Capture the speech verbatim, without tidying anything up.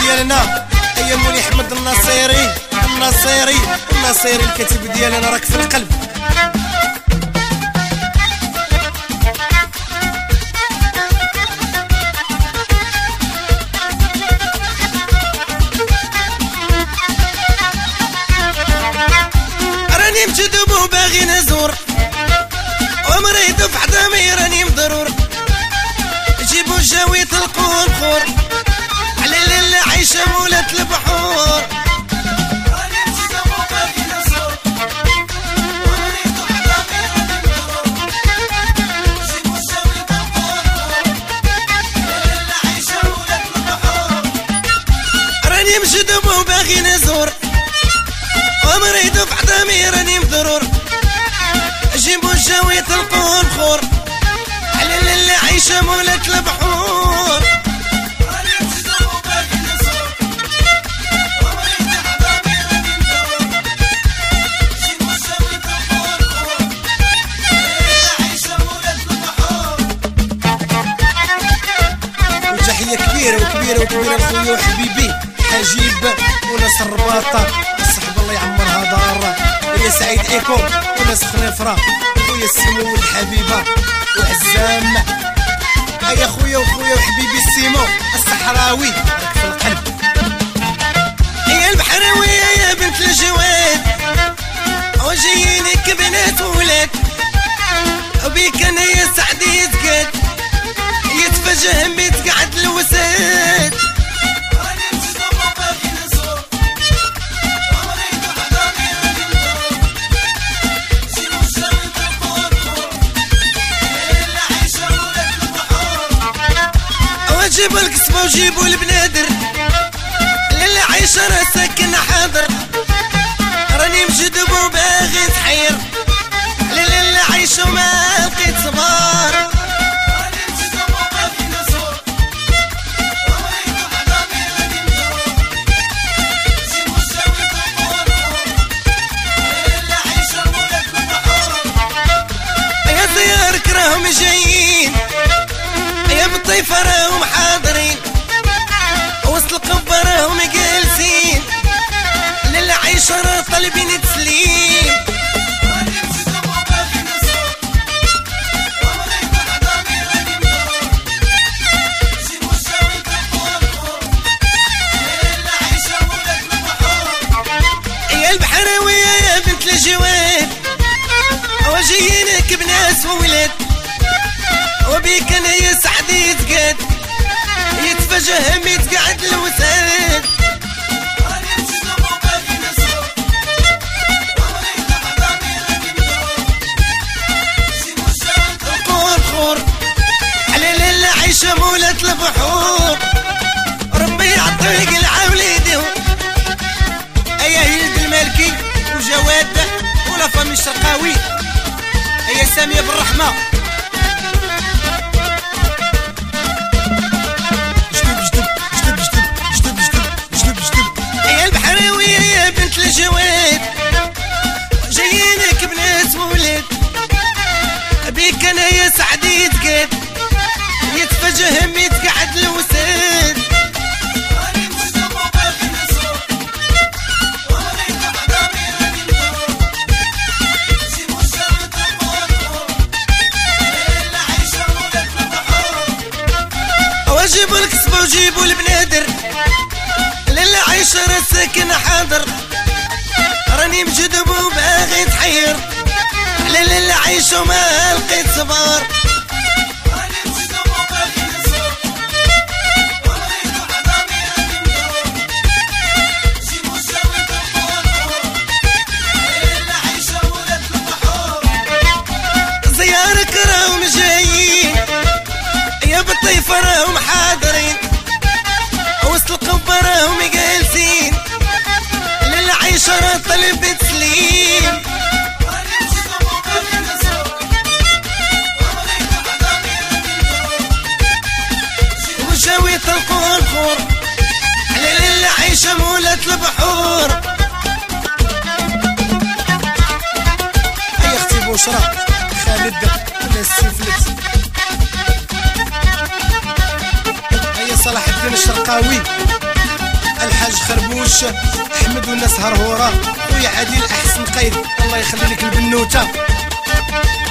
ديالنا ايا مولي احمد النصيري النصيري النصيري الكاتب ديالنا راك في القلب. راني مجذوب وباغي نزور ومريض في عظامي راني مضرور، جيبوا الجاوي طلقوا البخور على اللي عايشة مولات البحور. راني مجذوب وباغي نزور ومريض في عظامي راني مضرور، جيبوا الجاوي طلقوا البخور على اللي عايشة مولات البحور. راني مجذوب وباغي نزور ومريض في عظامي راني مضرور، جيبوا الجاوي طلقوا البخور على اللي عايشة مولات البحور. راني مجذوب وباغي نزور ومريض في عظامي راني مضرور، جيبوا الجاوي طلقوا البخور على اللي عايشة مولات البحور. وتحية كبيرة وكبيرة وكبيرة لخويا وحبيبي حجيب وناس الرباطة، الصحب الله يعمرها دار، ويا سعيد ايكو وناس خنيفرة، ويا السمو والحبيبة وعزام. ايا خويا وخويا وحبيبي السيمو الصحراوي راك في القلب. يا البحراوية يا بنت الجواد وجايينك بنات وولاد، وبيك انا يا سعدي يتقاد يتفجهم يتقعد الوساد. جيبوا القصبة وجيبوا البنادر للي عايشة راه ساكن حاضر، راني مجذوب وباغي نتحير للي عايشة وما لقيت صبار. راني مجذوب وباغي نزور ومريض في عظامي راني مضرور، جيبوا الجاوي طلقوا البخور للي عايشة مولات البحور. يا زيارك راهم جايين يا بالطيفة راهم حاضرين، وسط القبة راهم جالسين للي عايشة راه طالبين تسليم. راني مجذوب وباغي نزور ومريض في عظامي راني مضرور، جيبوا الجاوي طلقوا البخور للي عايشة مولات البحور. يا البحراوية يا بنت الجواد وجايينك بناس وولاد، وبيك انا يا سعدي يتقاد يتفجهم يتقعد الوساد. راني مجذوب وباغي نزور ومريض في عظامي راني مضرور، جيبوا الجاوي طلقوا البخور على اللي عايشة مولات البحور. ربي يعطيك العوليدهم ايا هيلد المالكي وجواد ولا فامي الشرقاوي ايا سامية بالرحمة. الجواد جايينك بناس وولاد، بيك انا يا سعدي يتقاد يتفجهم يتقعد الوساد. راني مجذوب وباغي نزور ومريض في عظامي راني مضرور، جيبوا الجاوي طلقوا البخور للي عايشة مولات البحور. وجيبوا القصبة وجيبوا البنادر للي عايشة راه ساكن حاضر، راني مجذوب وباغي نتحير على اللي عايشة وما لقيت صبار. راني مجذوب وباغي نزور ومريض في عظامي راني مضرور، جيبوا الجاوي طلقوا البخور للي عايشة مولات البحور. زيارك راهم جايين يا بالطيفة راهم حاضرين، وسط القبة راهم جالسين للي عايشة راه طالب تسليم. راني مجذوب وباغي نزور ومريض في عظامي راني مضرور، جيبوا الجاوي طلقوا البخور على اللي عايشة مولات البحور. اي اختي بشرى خالد ولا السيفلت اي صلاح الدين الشرقاوي الحاج خربوش احمد والناس هرهوره، خويا عادل احسن قيد الله يخلي لك البنوته.